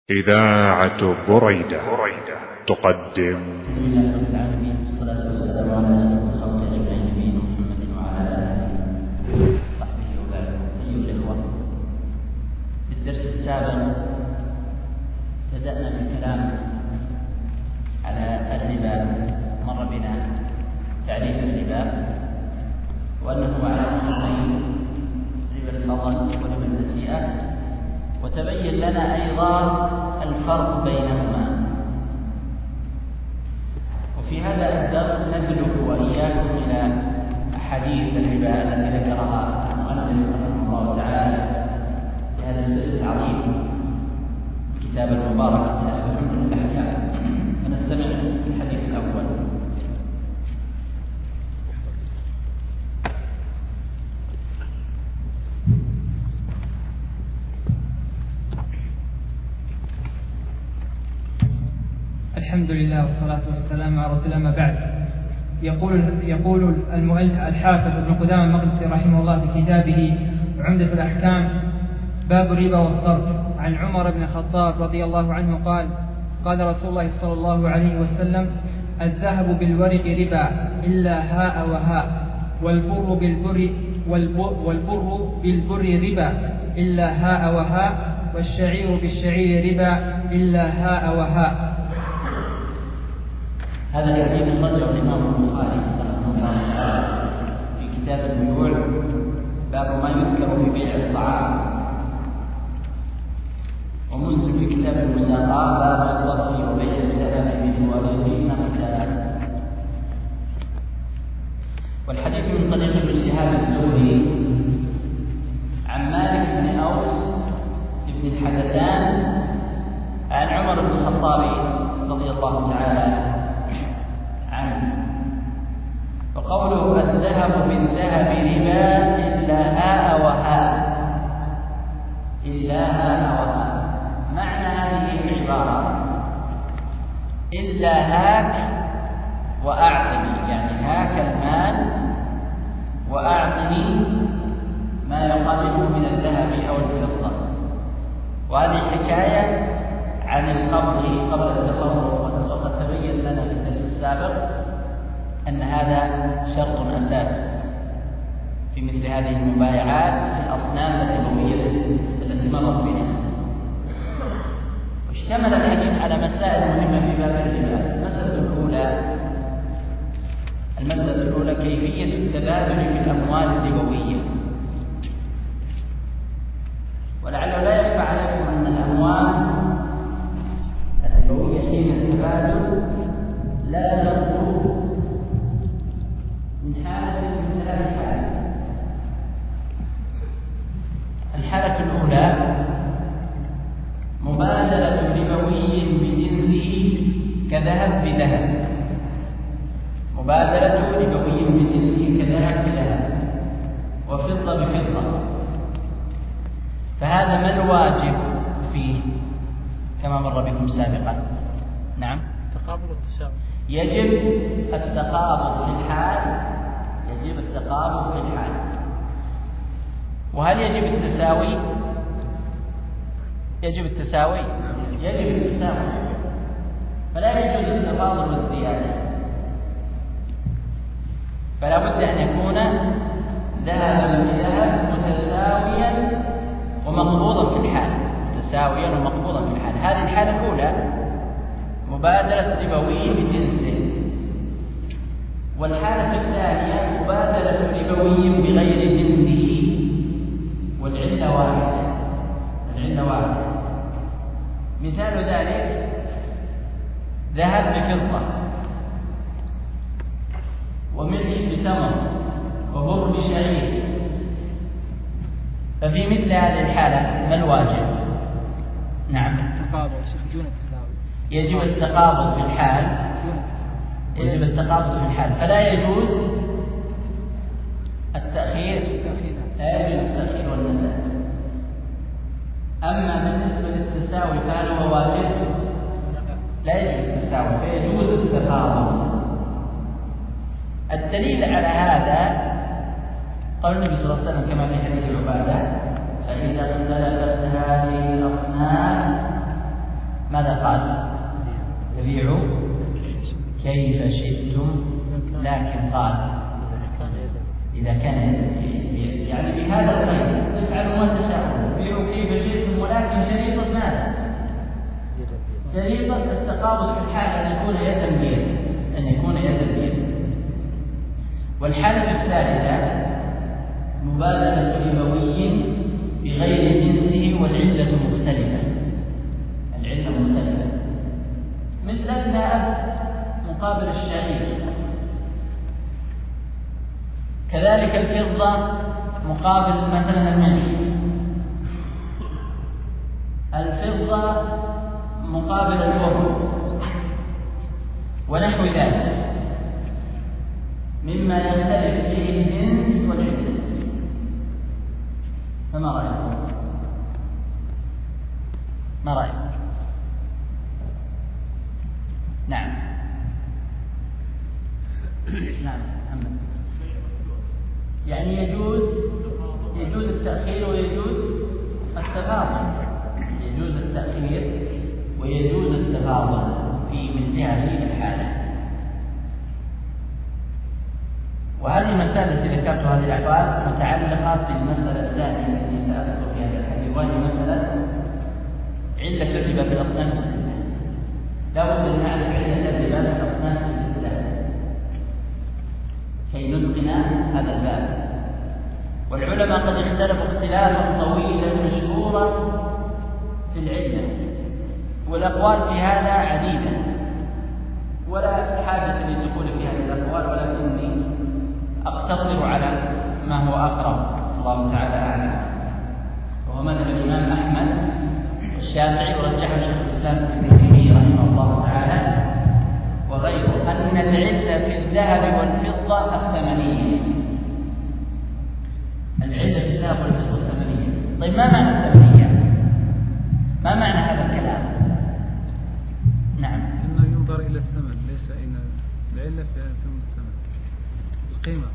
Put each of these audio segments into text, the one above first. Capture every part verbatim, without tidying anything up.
إذاعة بريدة تقدم. والصلاة والسلام على أشرف الخلق أجمعين نبينا محمد وعلى آله وصحبه وبعد. أيها الإخوة، في الدرس السابق بدأنا بالكلام على الربا. مر بنا تعريف الربا وأنه على نوعين: ربا الفضل وربا النسيئة، وتبين لنا أيضا الفرق بينهما. وفي هذا الدرس ندلف وإياكم إلى أحاديث الربا التي ذكرها المؤلف رحمه الله تعالى في هذا السلسلة العظيم، الكتاب المبارك من عمدة الأحكام. فنستمع للحديث الأول. الحمد لله والصلاة والسلام على رسول الله. ما بعد، يقول يقول المؤلف الحافظ ابن قدامة المقدسي رحمه الله في كتابه عمدة الأحكام: باب الربا والصرف. عن عمر بن الخطاب رضي الله عنه قال: قال رسول الله صلى الله عليه وسلم: الذهب بالورق ربا إلا هاء وهاء، والبر بالبر والبر بالبر ربا إلا هاء وهاء، والشعير بالشعير ربا إلا هاء وهاء. هذا الحديث أخرجه الإمام البخاري رحمه الله تعالى في كتاب البيوع، باب ما يذكر في بيع الطعام، ومسلم في كتاب المساقات باب الصرف وبيع الذهب بالورق مثلا. والحديث من طريق ابن شهاب الزهري عن مالك بن أوس بن الحدثان عن عمر بن الخطاب رضي الله تعالى عنه. وقوله الذهب بالذهب ربا إلا هاء وهاء، إلا هاء وهاء، معنى هذه العبارة إلا هاك وأعطني، يعني هاك المال وأعطني ما يقابله من الذهب أو الفضة. وهذه حكاية عن القبض قبل التصرف، وقد تبين لنا في الدرس السابق أن هذا شرط أساس في مثل هذه المبايعات في الأصنام الربوية التي مرت بنا. واشتمل الحديث على مسائل مهمة في باب الربا. المسألة الأولى المسألة الأولى كيفية التبادل في الأموال الربوية. ولعله لا يخفى عليكم أن الأموال الربوية حين التبادل لا تخرج من حالة من ثلاث حالات. الحالة الأولى مبادلة ربوي بجنسه كذهب بذهب، مبادلة ربوي بجنسه كذهب بذهب وفضة بفضة. فهذا ما الواجب فيه كما مر بكم سابقا؟ نعم، تقابل التساوي. يجب التقابض في الحال، يجب التقابض في الحال. وهل يجب التساوي؟ يجب التساوي يجب التساوي فلا يجوز التفاضل والزيادة. فلا بد أن يكون ذهبا بذهب متساويا ومقبوضا في الحال، متساويا ومقبوضا في الحال. هذه الحالة الأولى مبادلة ربوي بجنسه. والحالة الثانية مبادلة ربوي بغير جنسه، والعلة واحدة، العلة واحدة. مثال ذلك ذهب بفضة، وملح بتمر، وبر بشعير. ففي مثل هذه الحالة ما الواجب؟ نعم، التقابض دون التساوي. يجب التقابض في الحال، يجب التقابض في الحال، فلا يجوز التأخير، لا يجوز التأخير والنساء. أما بالنسبة للتساوي فهل هو واجب؟ لا يجوز التساوي، فيجوز التفاضل. الدليل على هذا قال النبي صلى الله عليه وسلم كما في حديث عبادة: فإذا اختلفت هذه الأصناف ماذا قال؟ تبيعوا كيف شئتم، لكن قال إذا كان يعني بهذا القيد تفعلوا ما تشاءون، تبيعوا كيف شئتم، ولكن شريطة ماذا؟ شريطة التقابض في الحال أن يكون يدا بيد، أن يكون يدا بيد. والحالة الثالثة مبادلة ربوي بغير جنسه والعلة مختلفة، العلة مختلفة، مثل الذهب مقابل الشعير، كذلك الفضة مقابل مثلا المني، الفضة مقابل الورق ونحو ذلك مما يختلف فيه الجنس والعلة. فما رأيكم؟ ما رأيكم؟ نعم نعم محمد. يعني يجوز يجوز التأخير ويجوز التفاضل، يجوز التأخير ويجوز التفاضل في مثل هذه الحالة. وهذه المسألة التي ذكرت هذه الأحوال متعلقة بالمسألة الثانية التي سأذكر في هذا الحديث، وهي مسألة علة الربا في الأصناف الستة. لا بد أن نعرف علة الربا في الأصناف الستة كي نتقن هذا الباب. والعلماء قد اختلفوا اختلافا طويلا مشهورا في العلة، والأقوال في هذا عديدة، ولا حاجة للدخول في هذه الأقوال، ولكني أقتصر على ما هو أقرب الله تعالى أعلم، وهو مذهب الإمام أحمد والشافعي ورجحه شيخ الإسلام ابن تيمية رحمه الله تعالى وغيره، أن العلة في الذهب والفضة الثمنية. العلة في الذهب والفضة الثمنية. طيب ما معنى الثمنية؟ ما معنى هذا الكلام؟ نعم. إنه ينظر إلى الثمن ليس إلى العلة في الثمن، القيمة.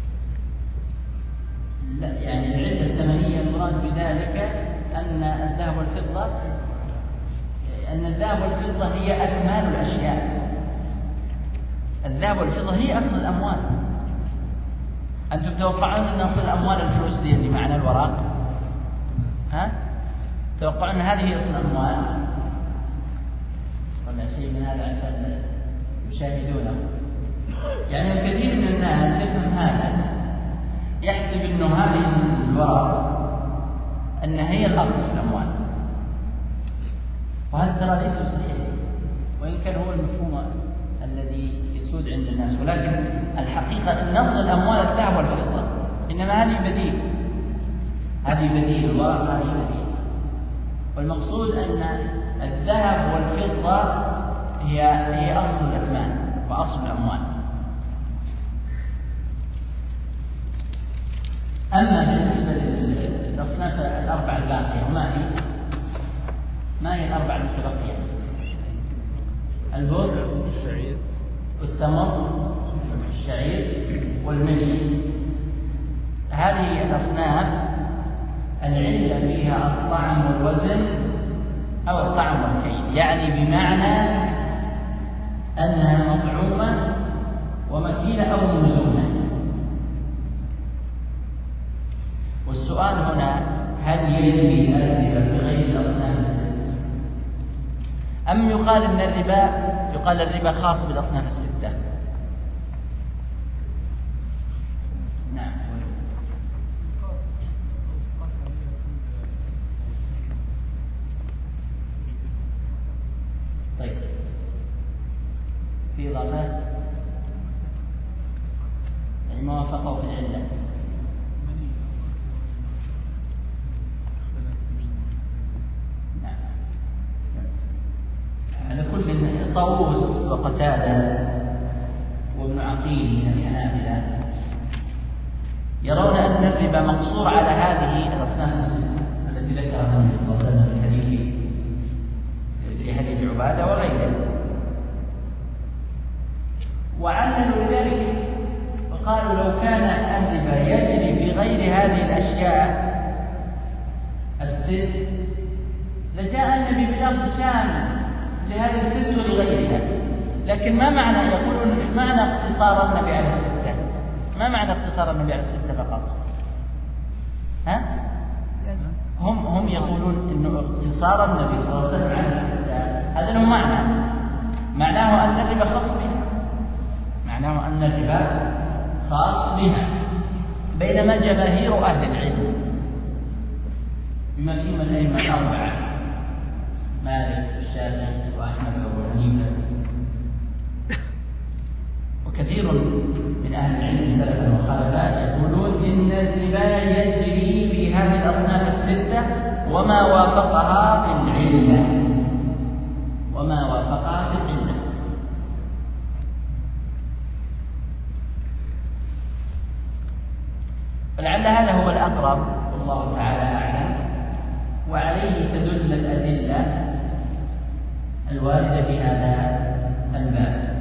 لا، يعني العلة الثمنية المراد بذلك أن الذهب والفضة أن الذهب والفضة هي أثمان الأشياء. الذهب والفضة هي أصل الأموال. أنتم تتوقعون أن أصل الأموال الفلوس دي اللي معنا الوراق؟ ها؟ تتوقعون أن هذه هي أصل الأموال؟ ولا شيء من هذا عشان يشاهدونه؟ يعني الكثير من الناس يفهم هذا، يحسب أنه هذه الوراق أن هي الأصل في الأموال، وهذا ترى ليس صحيح، وإن كان هو المفهوم الذي يسود عند الناس، ولكن الحقيقة أن أصل الأموال الذهب والفضة، إنما هذه بديل، هذه بديل، الورق هذه بديل. والمقصود أن الذهب والفضة هي هي أصل الأثمان وأصل الأموال. أما بالنسبة للأصناف الأربعة الباقية، وما هي؟ ما هي الأربعة المتبقية؟ البر الشعير والتمر الشعير والملح. هذه الأصناف العلة فيها الطعم والوزن أو الطعم والكيل، يعني بمعنى أنها مطعومة ومكيلة أو موزونة. والسؤال هنا، هل يجري الربا بغير الأصناف الستة؟ أم يقال أن الربا يقال الربا خاص بالأصناف الستة؟ نعم. طيب، في إضافات يعني ما وافقوا في العلة. على كل طاووس وقتادة وابن عقيل من الحنابلة يرون أن الربا مقصور على هذه الأصناف الستة التي ذكرها النبي صلى الله عليه وسلم في حديث في حديث عبادة وغيره، وعللوا ذلك وقالوا لو كان الربا يجري في غير هذه الأشياء الست لجاء النبي بلفظ شامل لهذه لكن ما معنى يقولون إيش معنى اقتصار النبي على الستة؟ ما معنى اقتصار النبي على الستة فقط؟ ها؟ هم هم يقولون إنه اقتصار النبي صلى الله عليه وسلم على الستة هذا له معنى، معناه أن الربا خاص بها، معناه أن الربا خاص بها، بينما جماهير أهل العلم بما فيهم الأئمة الأربعة مالك والشافعي وأحمد وأبو حنيفة وكثير من أهل العلم سلفا وخلفا يقولون إن الربا يجري في هذه الأصناف الستة وما وافقها في العلة، وما وافقها في العلة. فلعل هذا هو الأقرب والله تعالى أعلم، وعليه تدل الأدلة الواردة في هذا الباب.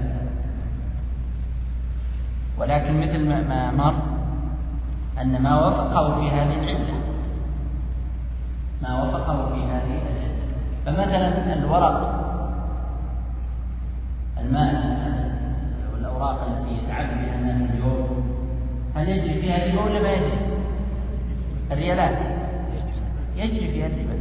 ولكن مثل ما مر أن ما وفقه في هذه العلة ما وفقه في هذه العلة فمثلا الورق المال والأوراق التي يتعامل بها الناس اليوم هل يجري فيها الربا ولا ما يجري؟ الريالات يجري فيها الربا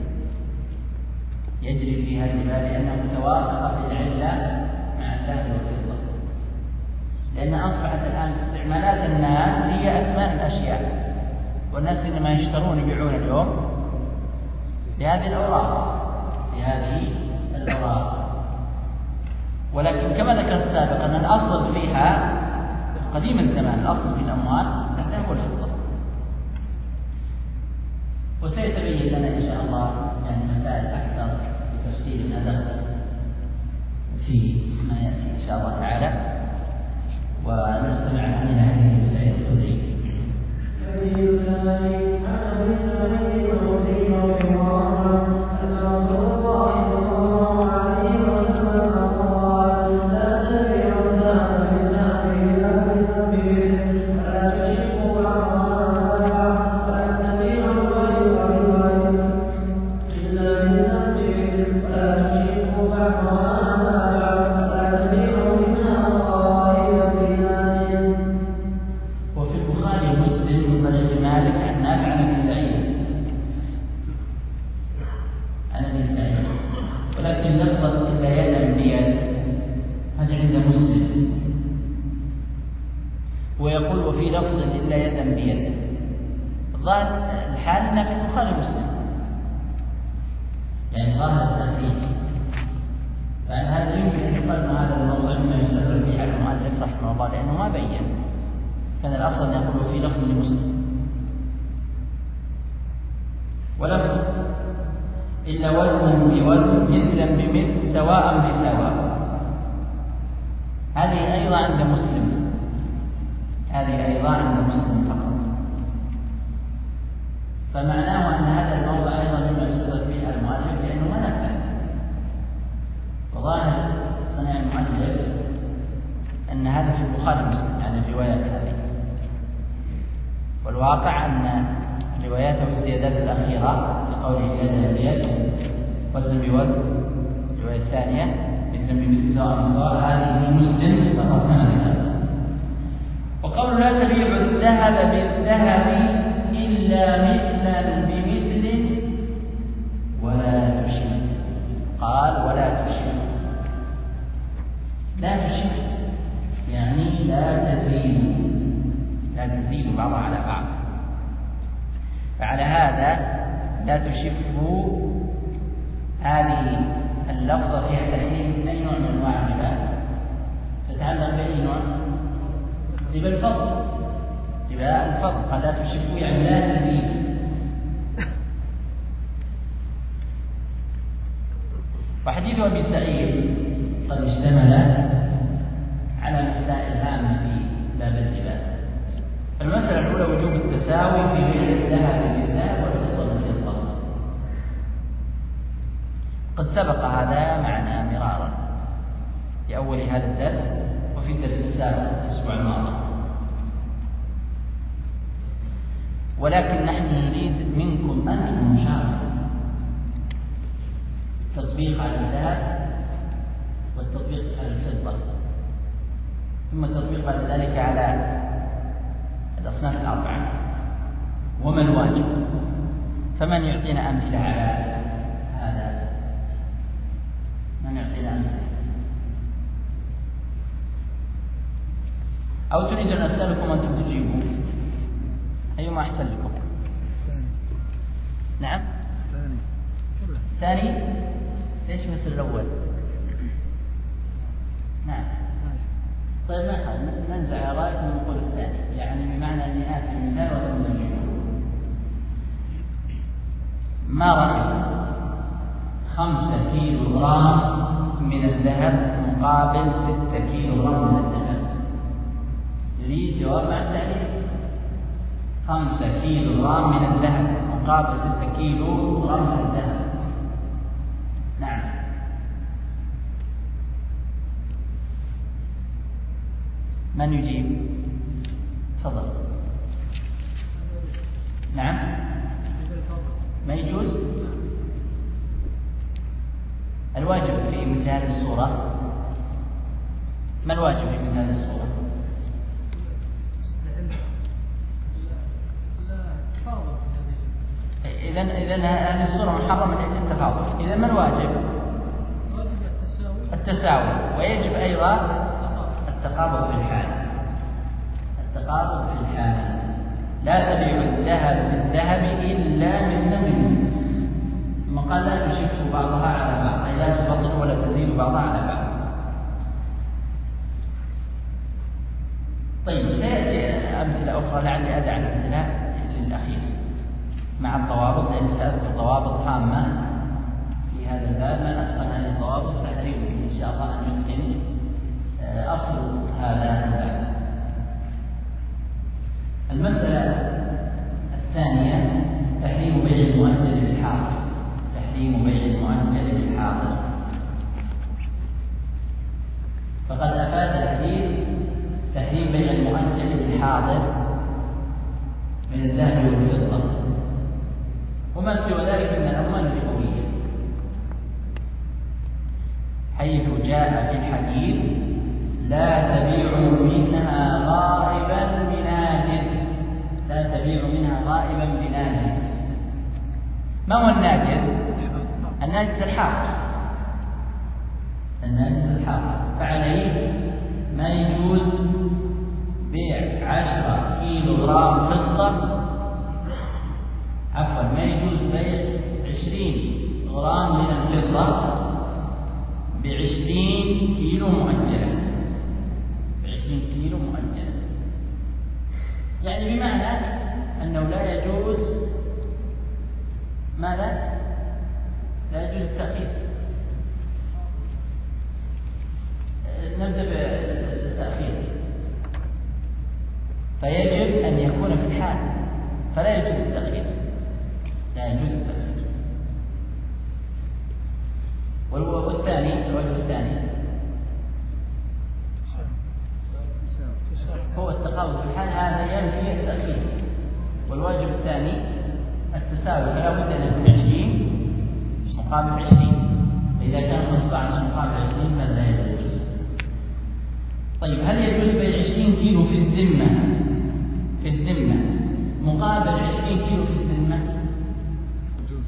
يجري فيها الربا لأنها متوافقة في العلة مع الذهب والفضة، لأن أصبحت الآن استعمالات الناس هي أثمان الأشياء، والناس إنما يشترون يبيعون اليوم بهذه الأوراق بهذه الأوراق. ولكن كما ذكرت سابقا أن الأصل فيها قديم الزمان الأصل في الأموال الذهب والفضة. وسيتبين لنا إن شاء الله يعني مسائل أكثر بتفصيل هذا في ما يأتي إن شاء الله تعالى. ونستمع إلى حديث سعيد الخدري. وحديث أبي سعيد قد اشتمل على مسائل هامة في باب الربا. المسألة الأولى وجوب التساوي في بيع الذهب بالذهب والفضة بالفضة. قد سبق هذا معنا مرارا في أول هذا الدرس وفي الدرس السابق الأسبوع الماضي، ولكن نحن نريد منكم أنتم مشاركة التطبيق على الذهب والتطبيق على الفضة. يعطينا أمثلة على هذا؟ من يعطينا أمثلة؟ أو تريد أن أسألكم أنتم تجيبون؟ أيما أحسن لكم؟ نعم؟ ثاني؟ ليش مثل الأول؟ نعم. طيب ما حال ننزع رأيكم ونقول الثاني، يعني بمعنى أني آتي المثال وأنتم تجيبون. ما رأيكم خمسة كيلو غرام من الذهب مقابل ستة كيلو غرام من الذهب؟ يريد جواب مع التعليل. خمسة كيلو غرام من الذهب مقابل ستة كيلو غرام من الذهب. نعم. من يجيب؟ تفضل. نعم. ما يجوز؟ الواجب في مثل هذه الصورة، ما الواجب في مثل هذه الصورة؟ إذن إذن هذه الصورة محرمة من التفاضل. إذن ما الواجب؟ التساوي، ويجب أيضا التقابض في الحال. التقابض في الحال. لا تبيع الذهب بالذهب إلا مثلا بمثل. ثم قال لا تشف بعضها على بعض، أي لا تفضل ولا تزيد بعضها على بعض. طيب سيأتي أمثلة أخرى لعلي أدع الأمثلة للأخير مع الضوابط، لأن سأذكر ضوابط هامة في هذا الباب. ما أتقن هذه الضوابط فأريد إن شاء الله أن يتقن أصل هذا الباب. المسألة الثانية تحريم بيع المؤجل بالحاضر. تحريم بيع المؤجل بالحاضر. فقد أفاد الحديث تحريم بيع المؤجل بالحاضر من الذهب والفضة وما سوى ذلك من الأموال الربوية، حيث جاء في الحديث لا تبيعوا منها غائبا بناجز. لا تبيعوا منها غائبا بناجز. ما هو الناجز؟ الناجز الحاضر. الناجز الحاضر، فعليه ما يجوز بيع عشرة كيلو غرام فضة، عفوا ما يجوز بيع عشرين غرام من الفضة بعشرين كيلو مؤجلة. بعشرين كيلو مؤجلة، يعني بمعنى أنه لا يجوز ماذا؟ لا يجوز التأخير. نبدأ بالتأخير. فيجب أن يكون في الحال، فلا يجوز التأخير. لا يجوز التأخير. والثاني الوجه الثاني هو التقابض في الحال، هذا ينفي التأخير. والواجب الثاني التساوي، فلا بد أن يكون عشرين مقابل عشرين، فإذا كان خمسة عشر مقابل عشرين فلا يجوز. طيب هل يجوز بيع عشرين كيلو في الذمة في الذمة مقابل عشرين كيلو في الذمة؟ يجوز.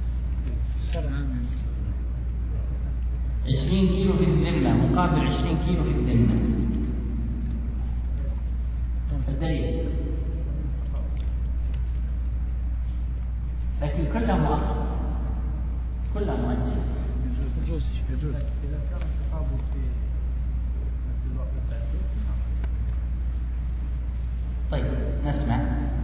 عشرين كيلو في الذمة مقابل عشرين كيلو في الذمة. الدليل لكن كلها مؤخر، كلها مؤجل. يجوز يجوز إذا كان التقابض في نفس الوقت. طيب نسمع.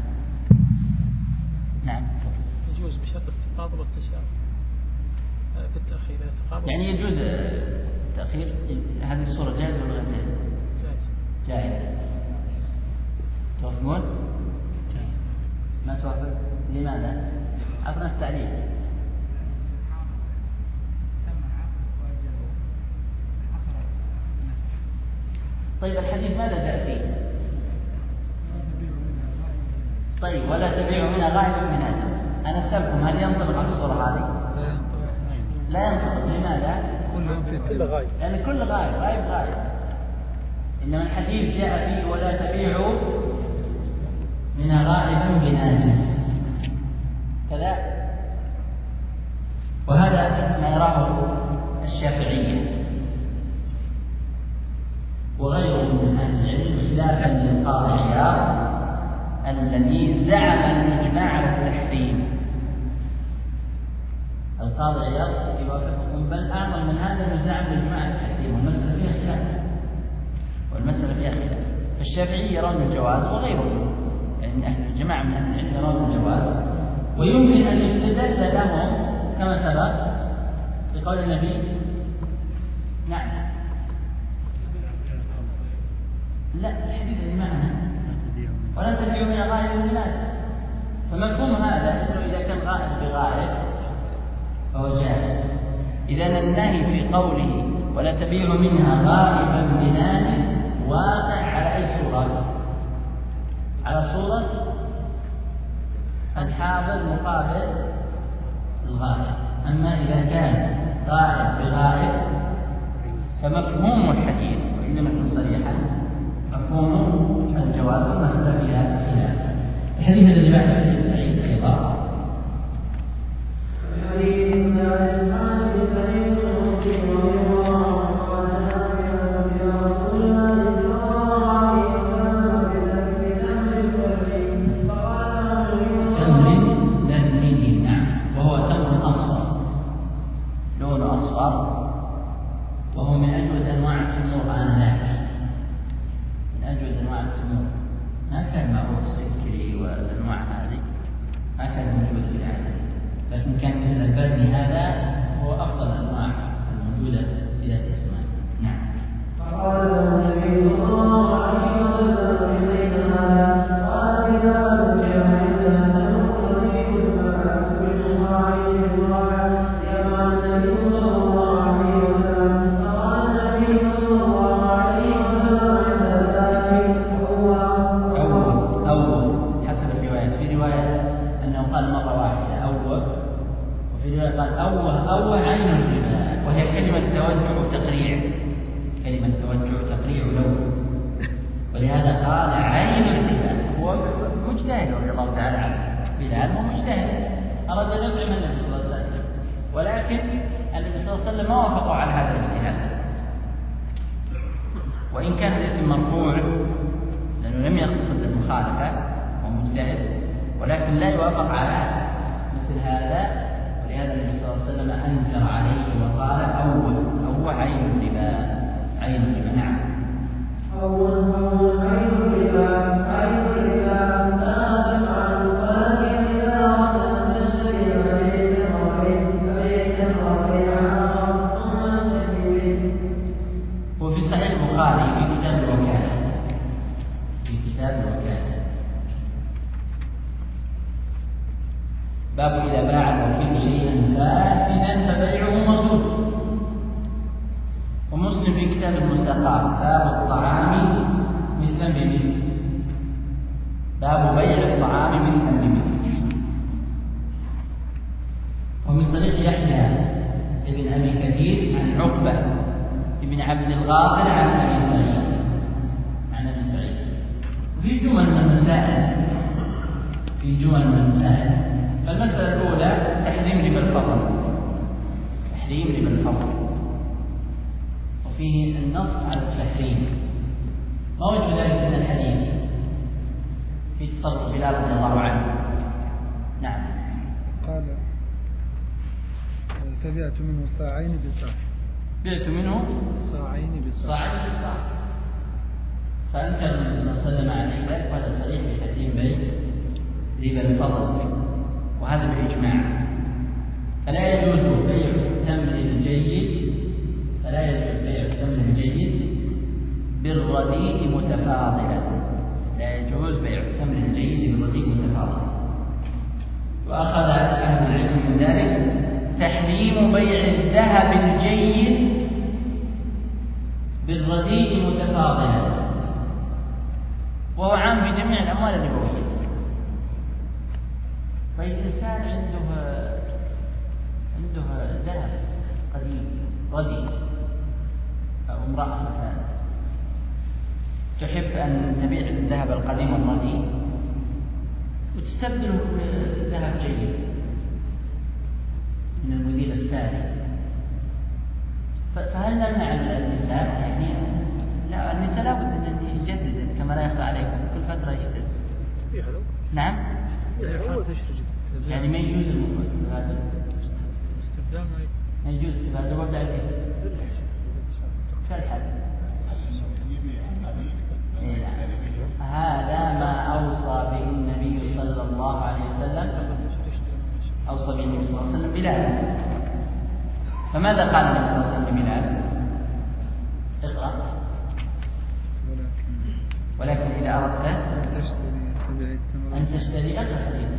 نعم. يجوز بشرط التقابض والتساوي في التأخير. التقابض يعني يجوز التأخير. هذه الصورة جائزة ولا غير جائزة؟ جائزة. جائزة. توافقون؟ ما توافق؟ لماذا؟ عطنا التعليل. طيب الحديث ماذا جاء فيه؟ طيب ولا تبيعوا منها غائبا من أجل. أنا أسألكم هل ينطبق على الصورة هذه؟ لا ينطبق. لماذا؟ كل غائب. لأن كل غائب غائب غائب. إنما الحديث جاء فيه ولا تبيعوا منها غائبا بناجز. كذا وهذا ما يراه الشافعية وغيرهم من أهل العلم، خلافا للقاضي عياض الذي زعم الإجماع على التحريم. القاضي عياض يوافقكم، بل أعظم من هذا أنه زعم الإجماع على التحريم، والمسألة فيها خلاف والمسألة فيها خلاف. فالشافعي يرون الجواز وغيرهم، يعني أهل الجماعة من أهل العلم يرون الجواز، ويمكن أن يستدل لهم كما سبق بقول النبي. نعم. لا، الحديث المعنى ولا تبيعوا من غائب بناجس، فمفهوم هذا انه اذا كان غائب بغائب فهو جائز. اذا النهي في قوله ولا تبيعوا منها غائبا بناجس واقع على اي صوره؟ على صوره الحاضر مقابل الغائب. اما اذا كان غائب بغائب فمفهوم الحديث وان لم يكن صريحا مفهوم الجواز والمسألة فيها خلاف. الحديث الذي بعد حديث سعيد أيضا تمر بري، نعم، وهو تمر أصفر لونه أصفر، وهو من أجود أنواع التمور آنذاك، أجود أنواع التمور، ما كان معروف السكري والأنواع هذه ما كان موجود في العالم، لكن كان مثل البرني هذا هو أفضل الأنواع الموجودة في ذات الأسماء. نعم. فقال النبي صلى الله عليه وسلم إلينا قال إذا رجع عندنا تنقل الماء كل صاعد صاع يا النبي صلى الله عليه وسلم. فقال النبي صلى الله عليه وسلم قال مرة واحدة أوه، وفي رواية قال أوه أوه عين الربا، وهي كلمة توجع وتقريع، كلمة توجع وتقريع له، ولهذا قال عين الربا. هو مجتهد رضي الله تعالى عنه، بلال هو مجتهد أراد أن يطعم النبي صلى الله عليه وسلم، ولكن النبي صلى الله عليه وسلم ما وافقوا على هذا الاجتهاد، وإن كان الاسم مرفوع لأنه لم يقصد المخالفة ومجتهد، ولكن لا يوافق على مثل هذا، ولهذا النبي صلى الله عليه وسلم أنكر عليه وقال أول أول عين الربا، عين الربا. نعم. أول أول عين الربا، عين الربا لا تفعل فاتن إذا أردت تشتري بيتا وبيتا وبيعا ثم تشتري. وفي صحيح البخاري في كتاب الوكالة، في كتاب الوكالة باب إذا باع الوكيل شيئا فاسدا فبيعه مردود. ومسلم في كتاب المساقات باب الطعام مثلا بمثل، باب بيع الطعام مثلا بمثل. ومن طريق يحيى ابن أبي كثير عن عقبة ابن عبد الغافر عن أبي سعيد عن أبي سعيد. وفي جمل من المسائل في جمل من المسائل فالمسألة الأولى تحريم ربا الفضل، تحريم ربا الفضل، وفيه النص على التحريم. ما وجه ذلك من الحديث في تصرف بلال رضي الله عنه؟ نعم. قال فبعت منه صاعين بصاع، بعت منه صاعين بصاع، صاعين بصاع، فأنكر النبي صلى الله عليه وسلم على ذلك، وهذا صريح في تحريم بيع ربا الفضل، وهذا بالإجماع. فلا يجوز بيع التمر الجيد فلا يجوز بيع التمر الجيد بالرديء متفاضلا، لا يجوز بيع التمر الجيد بالرديء متفاضلا. وأخذ أهل العلم من ذلك تحريم بيع الذهب الجيد بالرديء متفاضلا، وهو عام في جميع الأموال الربوية. فالإنسان عنده عنده ذهب قديم رديء، أو امرأة مثلا تحب أن تبيع الذهب القديم الرديء وتستبدله بذهب جيد، من المدير الثاني، فهل نمنع النساء؟ يعني لا، النساء لابد أن يجدد كما لا يخفى عليكم كل فترة يشتري. نعم. يعني ما يجوز هذا استبدال، ما يجوز هذا وضع الكيس في الحد. هذا ما أوصى به النبي صلى الله عليه وسلم، أوصى به النبي صلى الله عليه وسلم بلال. فماذا قال النبي صلى الله عليه وسلم لبلال؟ اقرأ. ولكن إذا أردت أن تشتري أقرأ حديث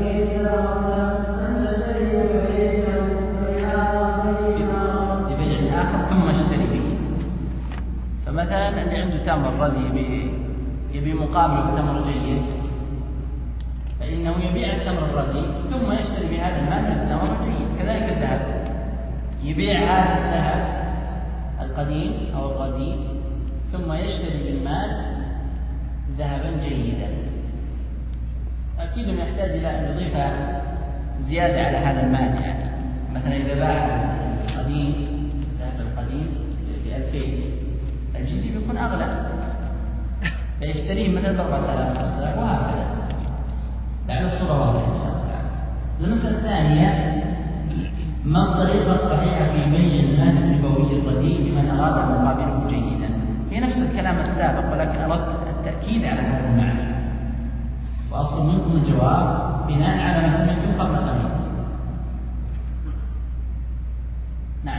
ببيع آخر ثم اشتري به. فمثلا اللي عنده تمر ردي يبي مقابله تمر جيد، فإنه يبيع التمر الردي ثم يشتري بهذا المال من التمر الجيد. كذلك الذهب، يبيع هذا الذهب القديم أو الرديء ثم يشتري بالمال ذهبا جيدا. أكيد يحتاج إلى أن يضيف زيادة على هذا المال. يعني مثلا إذا باع القديم الذهب القديم بألفين، الجديد بيكون أغلى فيشتريه مثلا بأربعة آلاف خمسة آلاف وهكذا. لعل الصورة واضحة إن شاء الله. المسألة الثانية، ما الطريقة الصحيحة في بيع المال الربوي الرديء لمن أراد أن يقابله جيدا؟ هي نفس الكلام السابق ولكن أردت التأكيد على هذا المعنى، وأطلب منكم الجواب بناء على ما سمعتم قبل قليل. نعم.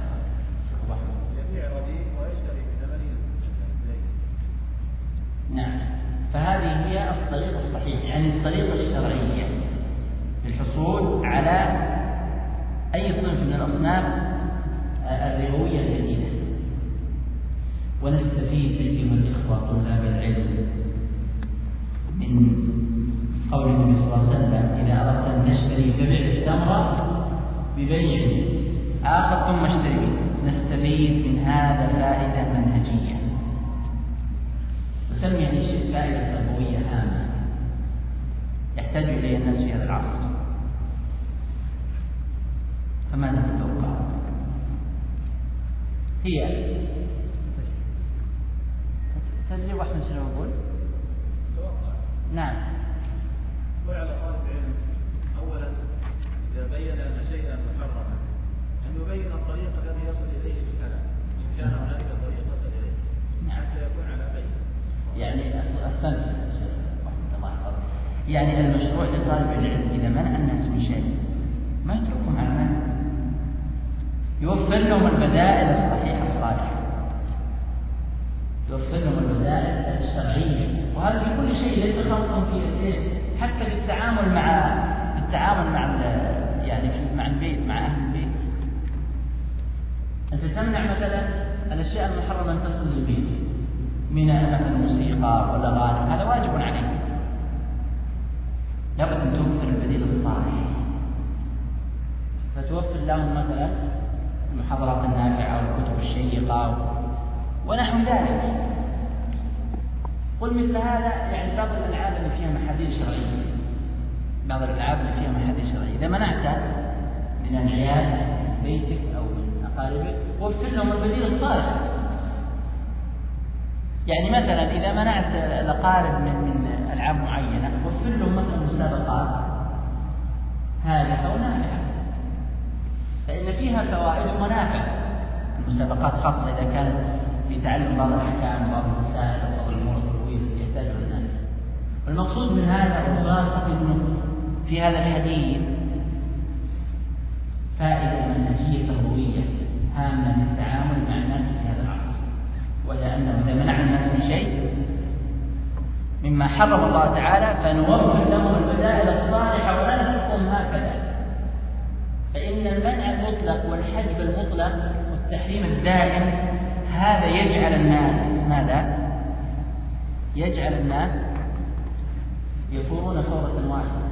يبيع رديء ويشتري بثمنه. نعم. فهذه هي الطريقة الصحيحة، يعني الطريقة الشرعية للحصول على أي صنف من الأصناف الربوية الجديدة. ونستفيد أيها الإخوة طلاب العلم من قول النبي صلى الله عليه وسلم: إذا أردت أن تشتري فبيع التمر ببيع آخر ثم اشتري به. نستفيد من هذا فائدة منهجية، نسمي يعني شيء فائدة تربوية هامة يحتاج إليها الناس في هذا العصر. فماذا تتوقع؟ هي تدري واحد شنو يقول؟ نعم. وعلى طالب العلم أولا إذا بين أن شيئا محرما أن يبين الطريق الذي يصل إليه الكلام، إن كان هنالك طريق يصل إليه حتى يكون على بين. يعني أحسنت رحمة الله عليك. يعني المشروع لطالب العلم إذا منع الناس من شيء ما يتركهم على المنع، يوفر لهم البدائل الصحيحة الصالحة، يوفر لهم البدائل الشرعية. وهذا في كل شيء، ليس خاصا في حتى في التعامل مع التعامل مع يعني في مع البيت، مع أهل البيت. أنت تمنع مثلا الأشياء المحرمة أن تصل للبيت من مثلا الموسيقى والأغاني، هذا واجب عليك. لابد أن توفر البديل الصالح، فتوفر لهم مثلا المحاضرات النافعة والكتب الشيقة ونحو ذلك. قل مثل هذا يعني بعض الألعاب اللي فيها محاذير شرعية، بعض الألعاب اللي فيها محاذير شرعية إذا منعت من العيال بيتك أو من أقاربك وفر لهم البديل الصالح. يعني مثلا إذا منعت الأقارب من من ألعاب معينة وفر لهم مثلا مسابقات هادفة ونافعة، فإن فيها فوائد ومنافع. المسابقات خاصة إذا كانت في تعلم بعض الأحكام وبعض المسائل أو الأمور التطوير التي يحتاجها الناس. والمقصود من هذا الخلاصة أنه في هذا الحديث فائدة منهجية تربوية هامة للتعامل مع الناس في هذا العصر، وهي أنه إذا منع الناس من شيء مما حرم الله تعالى فنوفر لهم البدائل الصالحة ولا نتركهم هكذا. فإن المنع المطلق والحجب المطلق والتحريم الدائم هذا يجعل الناس ماذا؟ يجعل الناس يفورون فورة واحدة،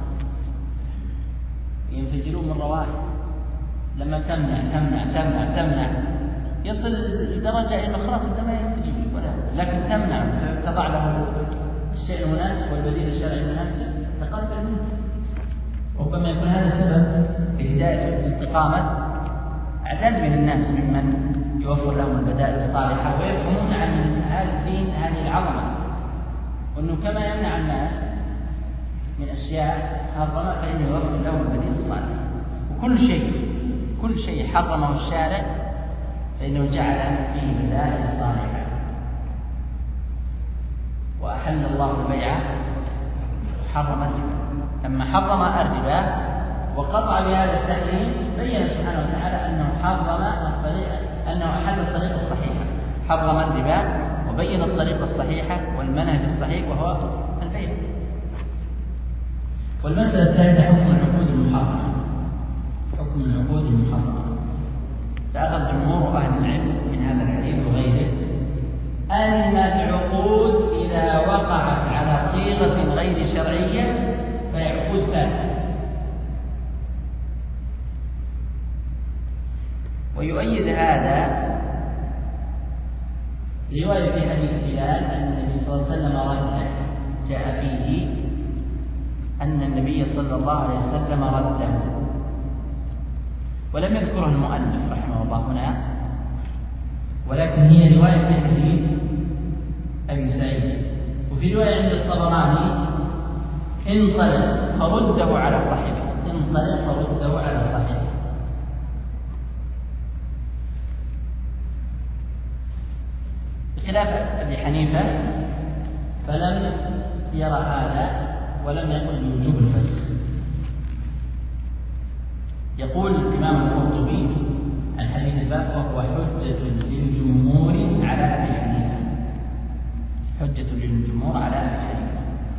ينفجرون من رواحل. لما تمنع تمنع تمنع تمنع يصل لدرجة إنه خلاص أنت ما يستجيب لك ولا، لكن تمنع تضع له الشيء المناسب والبديل الشرعي المناسب تقبل منه. ربما يكون هذا سبب لهداية الاستقامة أعداد من الناس ممن يوفر لهم البدائل الصالحة ويفهمون عن هذا الدين هذه العظمة، وأنه كما يمنع الناس من أشياء حرمة فإنه يوفر لهم البديل الصالح. وكل شيء كل شيء حرمه الشارع فإنه جعل فيه بدائل صالحة. وأحل الله البيع وحرم الربا. لما حرم الربا وقطع بهذا التحريم بين سبحانه وتعالى أنه حرم الطريق أنه أحل الطريق الصحيحة، حرم الربا وبين الطريق الصحيحة والمنهج الصحيح وهو البيع. والمسألة الثالثة حكم العقود المحرمة. حكم العقود المحرمة فأخذ جمهور أهل العلم من هذا الحديث وغيره أن العقود إذا وقعت على صيغة غير شرعية فهي عقود فاسدة. ويؤيد هذا رواية في حديث بلال أن النبي صلى الله عليه وسلم رده، جاء فيه أن النبي صلى الله عليه وسلم رده، ولم يذكره المؤلف رحمه الله هنا، ولكن هي رواية في حديث أبي سعيد. وفي رواية عند الطبراني انطلق فرده على صاحبه، انطلق فرده على صاحبه. بخلاف أبي حنيفة فلم يرى هذا ولم يقل بوجوب الفسخ. يقول الإمام القرطبي عن حديث الباب وهو حجة للجمهور على أبي حنيفة، حجة للجمهور على أبي حنيفة.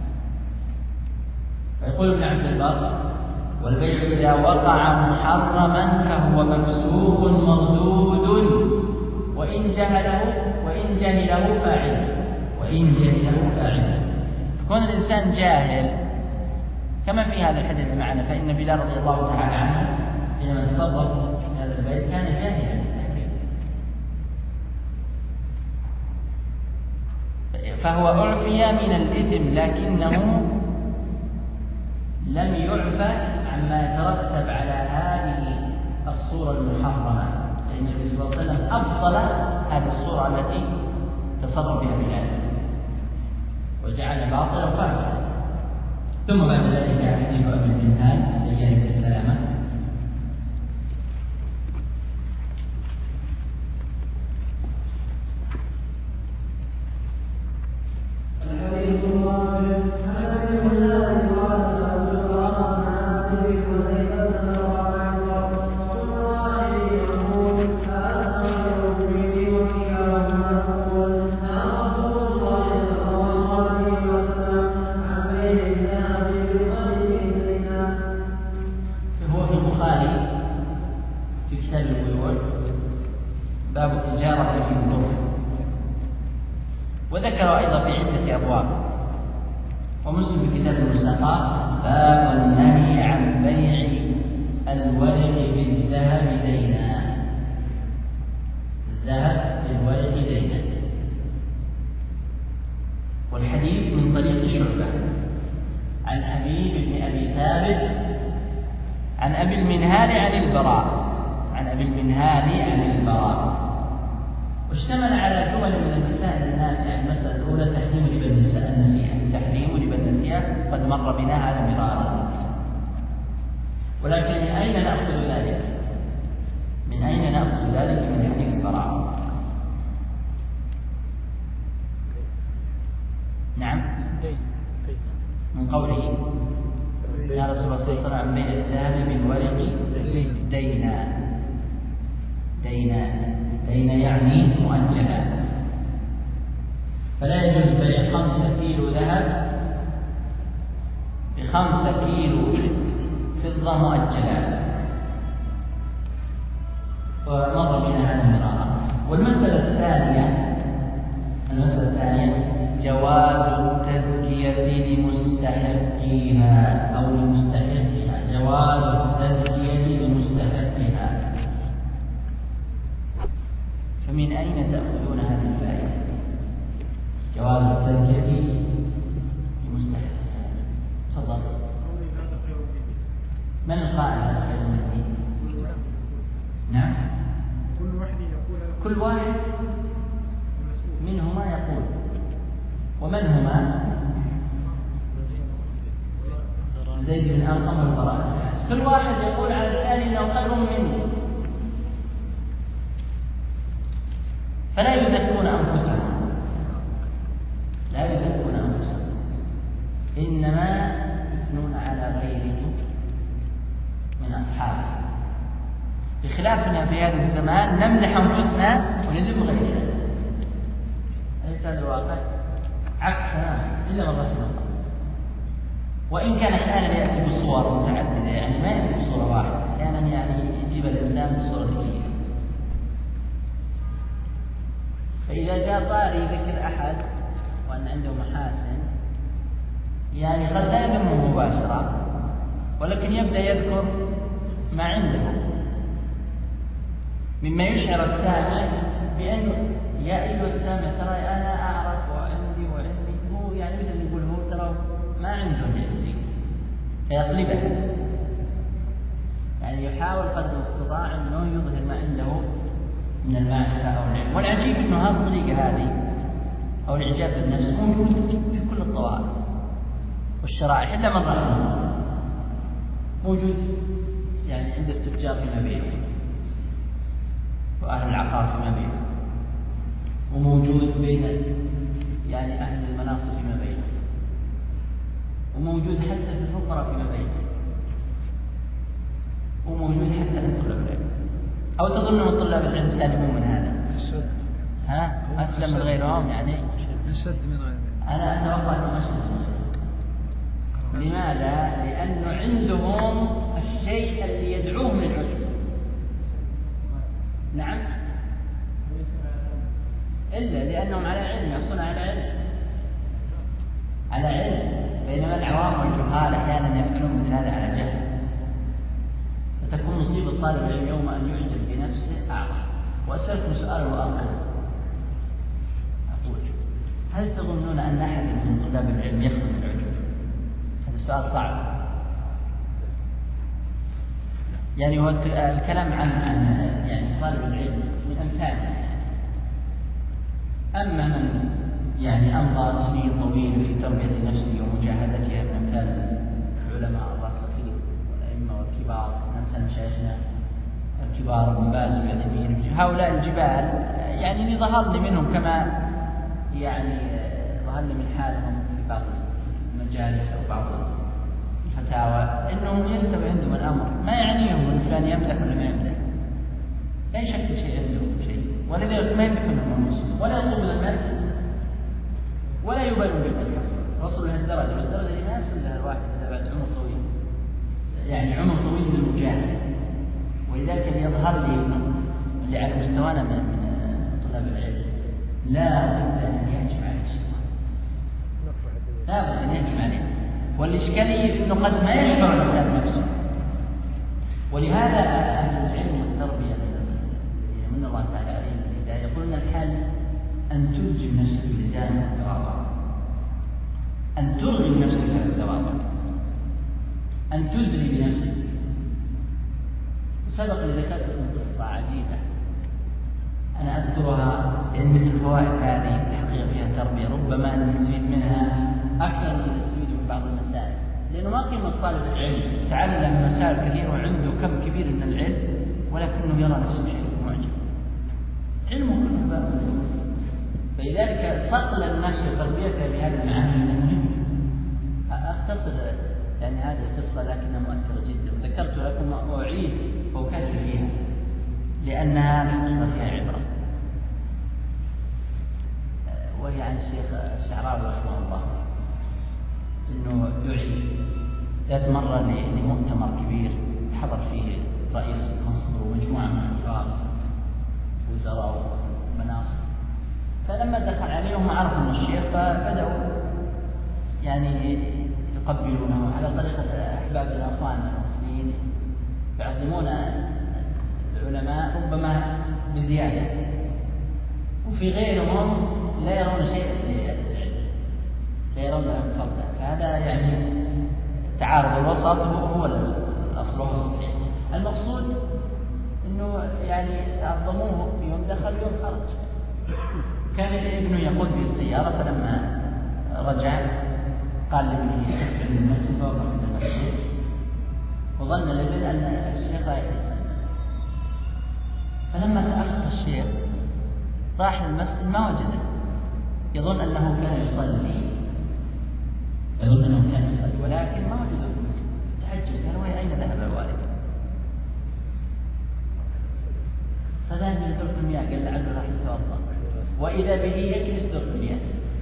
ويقول ابن عبد البر والبيع إذا وقع محرما فهو مفسوخ مردود وإن جهله وإن جهله فاعل وإن جهله فاعل. كون الإنسان جاهل كما في هذا الحديث معنا، فإن بلال رضي الله تعالى عنه حينما تصرف في هذا البيت كان جاهلا بالتحريم، فهو أعفي من الإثم لكنه لم يعفى عما يترتب على هذه الصورة المحرمة، لأن النبي صلى الله عليه وسلم أبطل هذه الصورة التي تصرف بها بلال وجعل باطلا فاسدا. ثم بعد ذلك حديث أبي المنهال سيئة السلامة. وذكر أيضا في عدة أبواب. ومسلم في كتاب المساقات باب النهي عن بيع الورق بالذهب دينا، الذهب بالورق دينا. والحديث من طريق شعبة عن حبيب بن أبي ثابت عن أبي المنهال عن البراء عن أبي المنهال عن البراء واشتمل على جمل من المسائل النافعة. المسألة الأولى تحريم ربا النسيئة، تحريم ربا النسيئة قد مر بنا هذا مرارا، ولكن من أين نأخذ ذلك؟ من أين نأخذ ذلك؟ من حديث البراء. نعم، من قوله يا رسول الله صلى الله عليه وسلم عن بيع الذهب بالورق دينا. دينا دينا يعني مؤجلا، فلا يجوز بيع خمسة كيلو ذهب بخمسة كيلو فضة مؤجلا، ومر بنا هذا مرارا. والمسألة الثانية المسألة الثانية جواز التزكية لمستحقيها أو لمستحقها، جواز التزكية لمستحقها. فمن أين تأخذون هذه الفائدة؟ جواز التزكية لمستحقها. تفضل. من القائل على خير من الدين؟ نعم، كل واحد يقول كل واحد منهما يقول. ومن هما؟ زيد بن أرقم والبراء. كل واحد يقول على الثاني أنه خير منه، فلا يزكون أنفسهم، لا يزكون أنفسهم، إنما يثنون على غيرهم من أصحابه، بخلافنا في هذا الزمان نمدح أنفسنا ونذم غيرنا. أليس هذا الواقع؟ عكس تماما إلا من رحمه الله. وإن كان أحيانا يأتي بصور متعددة، يعني ما يأتي بصورة واحدة، أحيانا يعني يجيب الإنسان بصورة كثيرة. فإذا جاء طاري ذكر أحد وأن عنده محاسن، يعني قد لا يذمه مباشرة، ولكن يبدأ يذكر ما عنده مما يشعر السامع بأنه يا أيها السامع ترى أنا أعرف وعندي وعندي، هو يعني مثل يقول هو ترى ما عنده عندي، فيطلبه، يعني يحاول قدر الاستطاع أنه يظهر ما عنده من المعرفة أو العلم. والعجيب أنه هذه الطريقة هذه أو الإعجاب بالنفس موجود في كل الطوائف والشرائح إلا من رحمه الله. موجود يعني عند التجار فيما بينهم، وأهل العقار فيما بينهم، وموجود بين يعني أهل المناصب فيما بينهم، وموجود حتى في الفقراء فيما بينهم، وموجود حتى عند طلاب العلم. أو تظن أن طلاب العلم سالمون من هذا؟ ها؟ أسلم من غيرهم يعني؟ أشد من غيرهم. أنا أتوقع أنه أشد من غيرهم. لماذا؟ لأنه عندهم الشيء اللي يدعوهم للعلم. نعم، إلا لأنهم على علم، يحصلون على علم على علم بينما العوام والجهال أحيانا يفعلون مثل هذا على جهل. فتكون مصيبة طالب العلم يوم أن يعجب بنفسه أعظم. وأسألكم سؤال وأرجو، أقول هل تظنون أن أحد من طلاب العلم يخلو من العجب؟ هذا سؤال صعب. يعني هو الكلام عن عن يعني طالب العلم من أمثاله. أما من يعني أمضى سنين طويلة في تربية نفسه ومجاهدتها من أمثال العلماء الراسخين والأئمة والكبار، أمثال مشايخنا الكبار ابن باز والعثيمين، هؤلاء الجبال يعني ظهر لي منهم كما يعني ظهر لي من حالهم في بعض المجالس أو بعض الفتاوى إنهم يستوي عندهم الأمر، ما يعنيهم من فلان يمدح ولا ما يمدح، لا يشكل شيء عندهم شيء، ولذلك ما يمدحون المسلم ولا يطلبون المدح ولا يبالون بالمدح. وصلوا إلى الدرجة، والدرجة اللي ما يصل لها الواحد إلا بعد عمر طويل، يعني عمر طويل من المجاهدة. ولذلك يظهر لي اللي على مستوانا من طلاب العلم لا بد أن يهجم عليه الشيطان، لا بد أن يهجم عليه. والإشكالية أنه قد ما يشعر الإنسان نفسه. ولهذا أهل العلم والتربية من الله تعالى عليهم الهداية يقولون الحل أن تلجم نفسك بلجانب التواضع، أن ترغم نفسك على التواضع، أن تزري بنفسك. سبق لي ذكرت لكم قصة عجيبة أنا أذكرها لأن مثل الفوائد هذه الحقيقة فيها تربية ربما نستفيد منها أكثر من نستفيد من بعض المسائل، لأنه ما قيمة طالب العلم يتعلم مسائل كثيرة وعنده كم كبير من العلم ولكنه يرى نفسه شيء معجب، علمه كله باب مفتوح. فلذلك صقل النفس وتربيتها بهذه المعاني من المهم. أختصر يعني هذه القصة لكنها مؤثرة جدا، وذكرت لكم وأعيد وأكرر فيها لأنها القصة فيها عبرة. وهي عن الشيخ الشعراوي رحمه الله، إنه دعي ذات مرة لمؤتمر كبير حضر فيه رئيس مصر ومجموعة من الكبار وزراء ومناصب. فلما دخل عليهم عرفوا من الشيخ فبدأوا يعني يقبلونه على طريقة أحباب الأخوان المصريين، يعظمون العلماء ربما بزيادة، وفي غيرهم لا يرون شيئا للعلم، لا يرون لهم فضلا. فهذا يعني تعارض الوسط هو الأصل هو الصحيح. المقصود إنه يعني عظموه يوم دخل يوم خرج. كان ابنه يقود به السيارة، فلما رجع قال لابنه يحفل من المسجد وقف من المسجد، وظن الابن أن الشيخ رايح يصلي. فلما تأخر الشيخ راح للمسجد ما وجده، يظن أنه كان يصلي يظن أنه كان يصلي ولكن ما وجده في المسجد. تعجب، قال وين أين ذهب الوالد؟ فذهب إلى دورة المياه، قال لعله راح يتوضأ، وإذا به يجلس دورة المياه.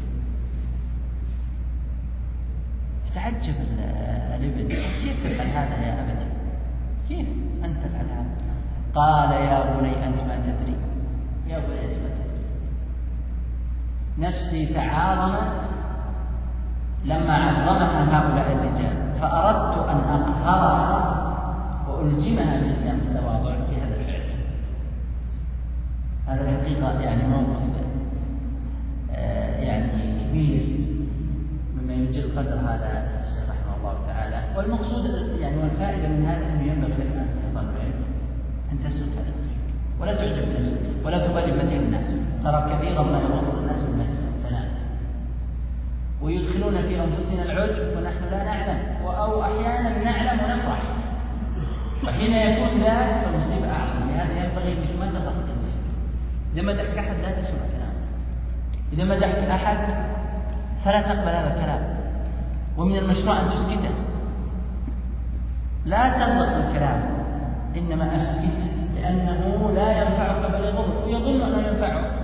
فتعجب الابن، كيف تفعل هذا يا أبتي؟ كيف أنت تفعل هذا؟ قال يا بني أنت ما تدري، يا بني أنت ما تدري، نفسي تعاظمت لما عظمها هؤلاء الرجال، فأردت أن أقهرها وألجمها بإسلام التواضع في هذا الفعل. هذا الحقيقة يعني موقف آه يعني كبير مما يجل قدر هذا الشيخ رحمه الله تعالى. والمقصود يعني والفائدة من هذا أنه ينبغي لك أن تحفظ العلم، أن تسلك هذا نفسك ولا تعجب بنفسك ولا تبالي بمدح الناس. ترى كثيرا ما يغفر الناس من الثناء ويدخلون في أنفسنا العجب ونحن لا نعلم، أو أحيانا نعلم ونفرح، وحين يكون ذلك فالمصيبة أعظم. لهذا ينبغي أنك ما تغفل. إذا مدحك أحد لا تسمع كلامه، إذا مدحك أحد فلا تقبل هذا الكلام، ومن المشروع أن تسكته، لا تغلط الكلام، إنما أسكت لأنه لا ينفعك بل يضرك، ويظن أنه ينفعك